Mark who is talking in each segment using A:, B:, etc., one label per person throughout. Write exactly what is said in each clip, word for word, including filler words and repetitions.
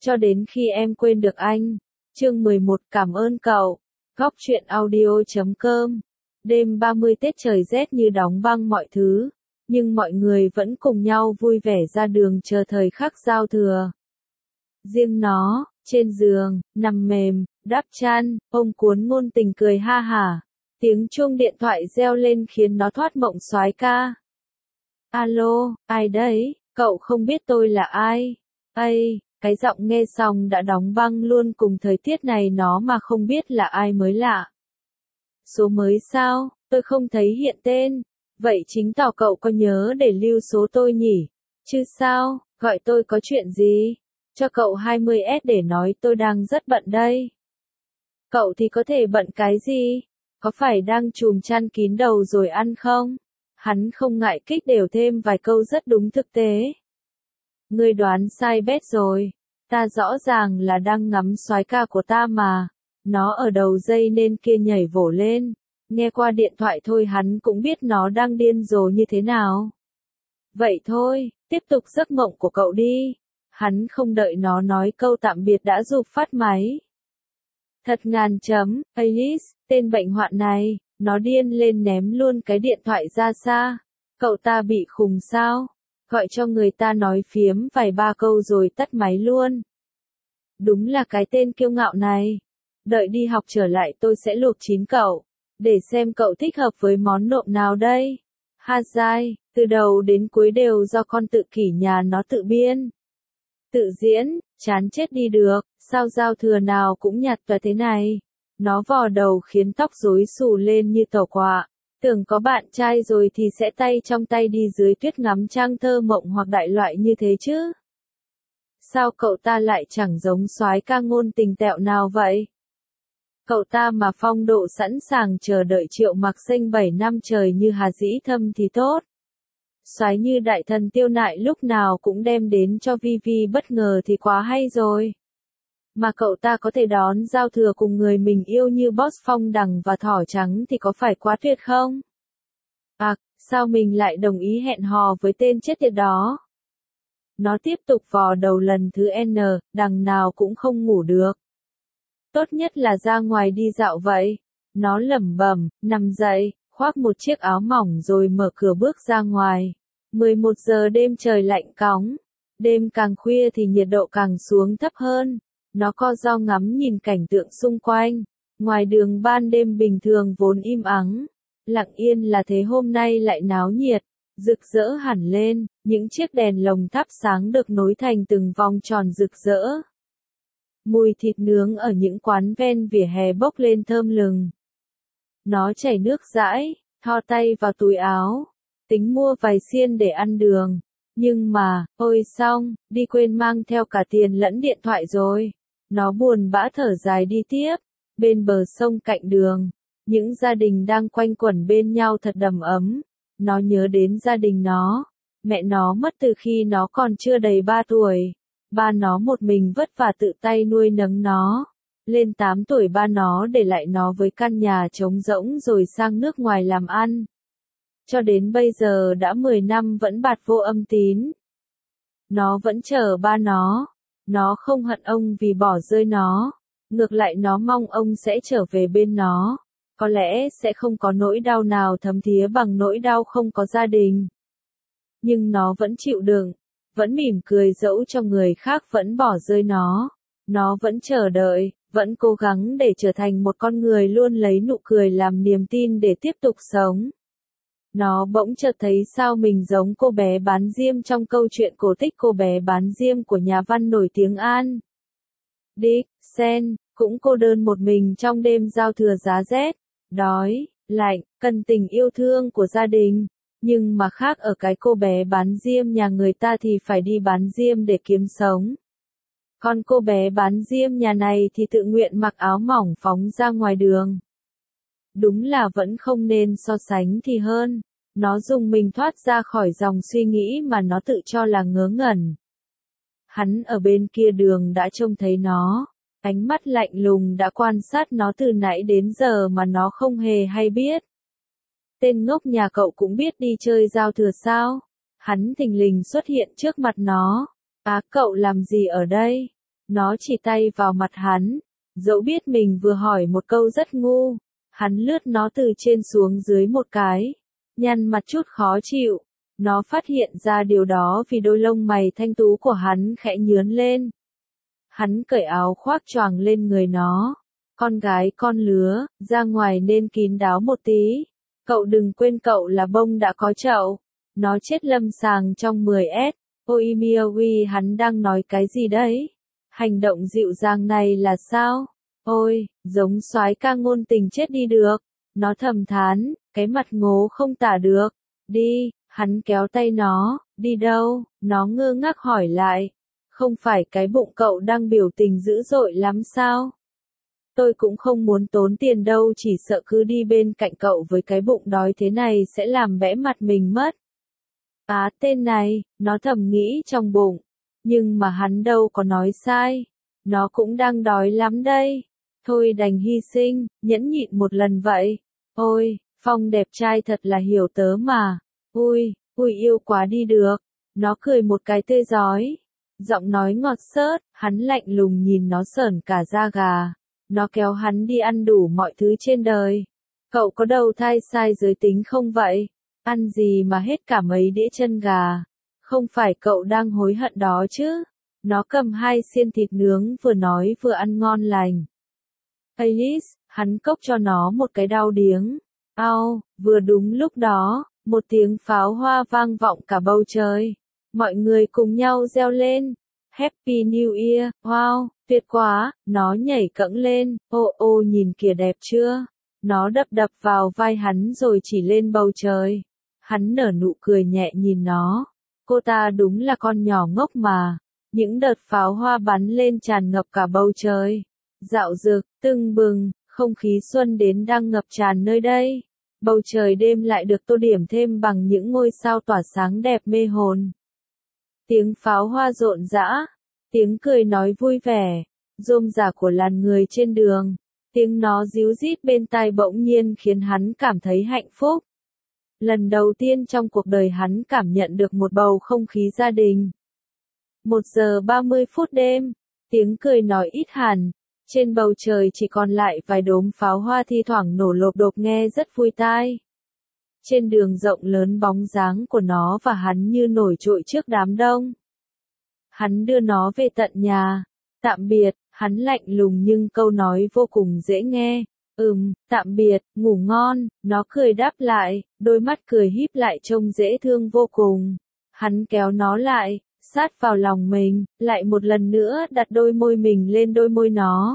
A: Cho đến khi em quên được anh. Chương mười một cảm ơn cậu. Góc truyện audio chấm com. Đêm ba mươi Tết trời rét như đóng băng mọi thứ, nhưng mọi người vẫn cùng nhau vui vẻ ra đường chờ thời khắc giao thừa. Riêng nó, trên giường, nằm mềm, đắp chăn, ôm cuốn ngôn tình cười ha hả. Tiếng chuông điện thoại reo lên khiến nó thoát mộng soái ca. Alo, ai đấy? Cậu không biết tôi là ai? Ây, cái giọng nghe xong đã đóng băng luôn cùng thời tiết này nó mà không biết là ai mới lạ. Số mới sao? Tôi không thấy hiện tên. Vậy chính tỏ cậu có nhớ để lưu số tôi nhỉ? Chứ sao, gọi tôi có chuyện gì? Cho cậu hai mươi S để nói tôi đang rất bận đây. Cậu thì có thể bận cái gì? Có phải đang chùm chăn kín đầu rồi ăn không? Hắn không ngại kích đều thêm vài câu rất đúng thực tế. Ngươi đoán sai bét rồi. Ta rõ ràng là đang ngắm soái ca của ta mà. Nó ở đầu dây nên kia nhảy vỗ lên. Nghe qua điện thoại thôi hắn cũng biết nó đang điên rồ như thế nào. Vậy thôi, tiếp tục giấc mộng của cậu đi. Hắn không đợi nó nói câu tạm biệt đã giục phát máy. Thật ngàn chấm, Alice, tên bệnh hoạn này, nó điên lên ném luôn cái điện thoại ra xa. Cậu ta bị khùng sao? Gọi cho người ta nói phiếm vài ba câu rồi tắt máy luôn. Đúng là cái tên kiêu ngạo này. Đợi đi học trở lại tôi sẽ luộc chín cậu. Để xem cậu thích hợp với món nộm nào đây. Ha dai, từ đầu đến cuối đều do con tự kỷ nhà nó tự biên. Tự diễn, chán chết đi được, sao giao thừa nào cũng nhạt và thế này. Nó vò đầu khiến tóc rối xù lên như tàu quạ. Tưởng có bạn trai rồi thì sẽ tay trong tay đi dưới tuyết ngắm trăng thơ mộng hoặc đại loại như thế chứ. Sao cậu ta lại chẳng giống soái ca ngôn tình tẹo nào vậy? Cậu ta mà phong độ sẵn sàng chờ đợi Triệu Mặc Sênh bảy năm trời như Hà Dĩ Thâm thì tốt. Soái như đại thần Tiêu Nại lúc nào cũng đem đến cho Vi Vi bất ngờ thì quá hay rồi. Mà cậu ta có thể đón giao thừa cùng người mình yêu như Boss Phong Đằng và Thỏ Trắng thì có phải quá tuyệt không? À, sao mình lại đồng ý hẹn hò với tên chết tiệt đó? Nó tiếp tục vò đầu lần thứ N, đằng nào cũng không ngủ được. Tốt nhất là ra ngoài đi dạo vậy. Nó lẩm bẩm, nằm dậy, khoác một chiếc áo mỏng rồi mở cửa bước ra ngoài. mười một giờ đêm trời lạnh cóng. Đêm càng khuya thì nhiệt độ càng xuống thấp hơn. Nó co ro ngắm nhìn cảnh tượng xung quanh. Ngoài đường ban đêm bình thường vốn im ắng. Lặng yên là thế hôm nay lại náo nhiệt. Rực rỡ hẳn lên, những chiếc đèn lồng thắp sáng được nối thành từng vòng tròn rực rỡ. Mùi thịt nướng ở những quán ven vỉa hè bốc lên thơm lừng. Nó chảy nước dãi, thò tay vào túi áo, tính mua vài xiên để ăn đường. Nhưng mà, ôi xong, đi quên mang theo cả tiền lẫn điện thoại rồi. Nó buồn bã thở dài đi tiếp, bên bờ sông cạnh đường. Những gia đình đang quanh quẩn bên nhau thật đầm ấm. Nó nhớ đến gia đình nó. Mẹ nó mất từ khi nó còn chưa đầy ba tuổi. Ba nó một mình vất vả tự tay nuôi nấng nó. Lên tám tuổi ba nó để lại nó với căn nhà trống rỗng rồi sang nước ngoài làm ăn. Cho đến bây giờ đã mười năm vẫn bạt vô âm tín. Nó vẫn chờ ba nó. Nó không hận ông vì bỏ rơi nó. Ngược lại nó mong ông sẽ trở về bên nó. Có lẽ sẽ không có nỗi đau nào thấm thía bằng nỗi đau không có gia đình. Nhưng nó vẫn chịu đựng. Vẫn mỉm cười dẫu cho người khác vẫn bỏ rơi nó. Nó vẫn chờ đợi, vẫn cố gắng để trở thành một con người luôn lấy nụ cười làm niềm tin để tiếp tục sống. Nó bỗng chợt thấy sao mình giống cô bé bán diêm trong câu chuyện cổ tích cô bé bán diêm của nhà văn nổi tiếng An Dickens, cũng cô đơn một mình trong đêm giao thừa giá rét, đói, lạnh, cần tình yêu thương của gia đình. Nhưng mà khác ở cái cô bé bán diêm nhà người ta thì phải đi bán diêm để kiếm sống. Còn cô bé bán diêm nhà này thì tự nguyện mặc áo mỏng phóng ra ngoài đường. Đúng là vẫn không nên so sánh thì hơn. Nó dùng mình thoát ra khỏi dòng suy nghĩ mà nó tự cho là ngớ ngẩn. Hắn ở bên kia đường đã trông thấy nó. Ánh mắt lạnh lùng đã quan sát nó từ nãy đến giờ mà nó không hề hay biết. Tên ngốc nhà cậu cũng biết đi chơi giao thừa sao? Hắn thình lình xuất hiện trước mặt nó. Á cậu làm gì ở đây? Nó chỉ tay vào mặt hắn, dẫu biết mình vừa hỏi một câu rất ngu. Hắn lướt nó từ trên xuống dưới một cái, nhăn mặt chút khó chịu. Nó phát hiện ra điều đó vì đôi lông mày thanh tú của hắn khẽ nhướn lên. Hắn cởi áo khoác choàng lên người nó. Con gái con lứa, ra ngoài nên kín đáo một tí. Cậu đừng quên cậu là bông đã có chậu. Nó chết lâm sàng trong mười S. Ôi Miaoui, hắn đang nói cái gì đấy? Hành động dịu dàng này là sao? Ôi, giống soái ca ngôn tình chết đi được. Nó thầm thán, cái mặt ngố không tả được. Đi, hắn kéo tay nó, đi đâu? Nó ngơ ngác hỏi lại. Không phải cái bụng cậu đang biểu tình dữ dội lắm sao? Tôi cũng không muốn tốn tiền đâu, chỉ sợ cứ đi bên cạnh cậu với cái bụng đói thế này sẽ làm bẽ mặt mình mất. Á tên này, nó thầm nghĩ trong bụng. Nhưng mà hắn đâu có nói sai. Nó cũng đang đói lắm đây. Thôi đành hy sinh, nhẫn nhịn một lần vậy. Ôi, Phong đẹp trai thật là hiểu tớ mà. Ui, ui yêu quá đi được. Nó cười một cái tươi rói. Giọng nói ngọt xớt, hắn lạnh lùng nhìn nó sởn cả da gà. Nó kéo hắn đi ăn đủ mọi thứ trên đời. Cậu có đầu thai sai giới tính không vậy? Ăn gì mà hết cả mấy đĩa chân gà? Không phải cậu đang hối hận đó chứ? Nó cầm hai xiên thịt nướng vừa nói vừa ăn ngon lành. Alice, hắn cốc cho nó một cái đau điếng. Ao, vừa đúng lúc đó, một tiếng pháo hoa vang vọng cả bầu trời. Mọi người cùng nhau reo lên. Happy New Year, wow, tuyệt quá, nó nhảy cẫng lên, ô ô nhìn kìa đẹp chưa? Nó đập đập vào vai hắn rồi chỉ lên bầu trời. Hắn nở nụ cười nhẹ nhìn nó. Cô ta đúng là con nhỏ ngốc mà. Những đợt pháo hoa bắn lên tràn ngập cả bầu trời. Dạo dực, tưng bừng, không khí xuân đến đang ngập tràn nơi đây. Bầu trời đêm lại được tô điểm thêm bằng những ngôi sao tỏa sáng đẹp mê hồn. Tiếng pháo hoa rộn rã, tiếng cười nói vui vẻ, rôm rả của làn người trên đường, tiếng nó ríu rít bên tai bỗng nhiên khiến hắn cảm thấy hạnh phúc. Lần đầu tiên trong cuộc đời hắn cảm nhận được một bầu không khí gia đình. Một giờ ba mươi phút đêm, tiếng cười nói ít hẳn, trên bầu trời chỉ còn lại vài đốm pháo hoa thi thoảng nổ lộp độp nghe rất vui tai. Trên đường rộng lớn bóng dáng của nó và hắn như nổi trội trước đám đông. Hắn đưa nó về tận nhà. Tạm biệt, hắn lạnh lùng nhưng câu nói vô cùng dễ nghe. Ừm, tạm biệt, ngủ ngon, nó cười đáp lại, đôi mắt cười híp lại trông dễ thương vô cùng. Hắn kéo nó lại, sát vào lòng mình, lại một lần nữa đặt đôi môi mình lên đôi môi nó.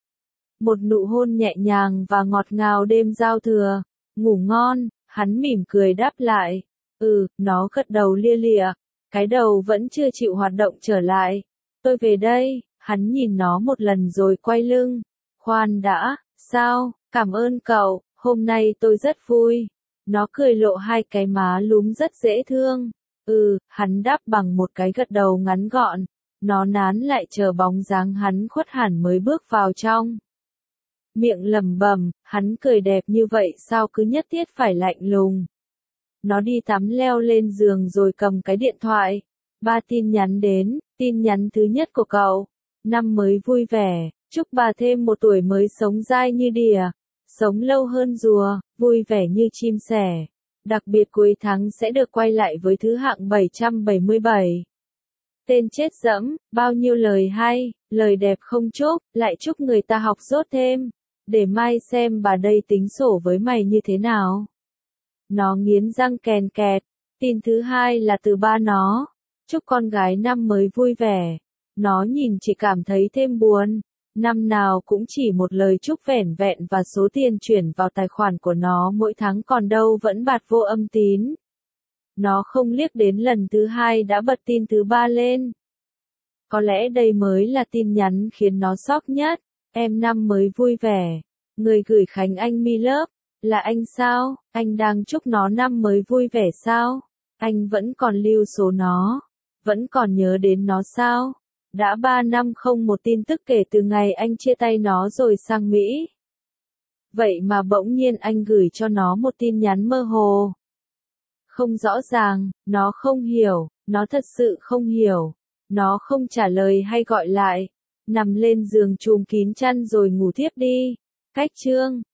A: Một nụ hôn nhẹ nhàng và ngọt ngào đêm giao thừa. Ngủ ngon, hắn mỉm cười đáp lại. Ừ, nó gật đầu lia lịa. Cái đầu vẫn chưa chịu hoạt động trở lại. Tôi về đây, hắn nhìn nó một lần rồi quay lưng. Khoan đã, sao, cảm ơn cậu, hôm nay tôi rất vui. Nó cười lộ hai cái má lúm rất dễ thương. Ừ, hắn đáp bằng một cái gật đầu ngắn gọn. Nó nán lại chờ bóng dáng hắn khuất hẳn mới bước vào trong. Miệng lẩm bẩm, hắn cười đẹp như vậy sao cứ nhất thiết phải lạnh lùng. Nó đi tắm leo lên giường rồi cầm cái điện thoại. Ba tin nhắn đến, tin nhắn thứ nhất của cậu. Năm mới vui vẻ, chúc bà thêm một tuổi mới sống dai như đìa, sống lâu hơn rùa, vui vẻ như chim sẻ. Đặc biệt cuối tháng sẽ được quay lại với thứ hạng bảy trăm bảy mươi bảy. Tên chết dẫm, bao nhiêu lời hay, lời đẹp không chúc, lại chúc người ta học dốt thêm. Để mai xem bà đây tính sổ với mày như thế nào. Nó nghiến răng kèn kẹt. Tin thứ hai là từ ba nó. Chúc con gái năm mới vui vẻ. Nó nhìn chỉ cảm thấy thêm buồn. Năm nào cũng chỉ một lời chúc vẻn vẹn và số tiền chuyển vào tài khoản của nó mỗi tháng còn đâu vẫn bạt vô âm tín. Nó không liếc đến lần thứ hai đã bật tin thứ ba lên. Có lẽ đây mới là tin nhắn khiến nó sốc nhất. Em năm mới vui vẻ. Người gửi Khánh Anh Mi Lớp. Là anh sao? Anh đang chúc nó năm mới vui vẻ sao? Anh vẫn còn lưu số nó. Vẫn còn nhớ đến nó sao? Đã ba năm không một tin tức kể từ ngày anh chia tay nó rồi sang Mỹ. Vậy mà bỗng nhiên anh gửi cho nó một tin nhắn mơ hồ. Không rõ ràng, nó không hiểu, nó thật sự không hiểu. Nó không trả lời hay gọi lại. Nằm lên giường chùm kín chăn rồi ngủ thiếp đi. Cách chương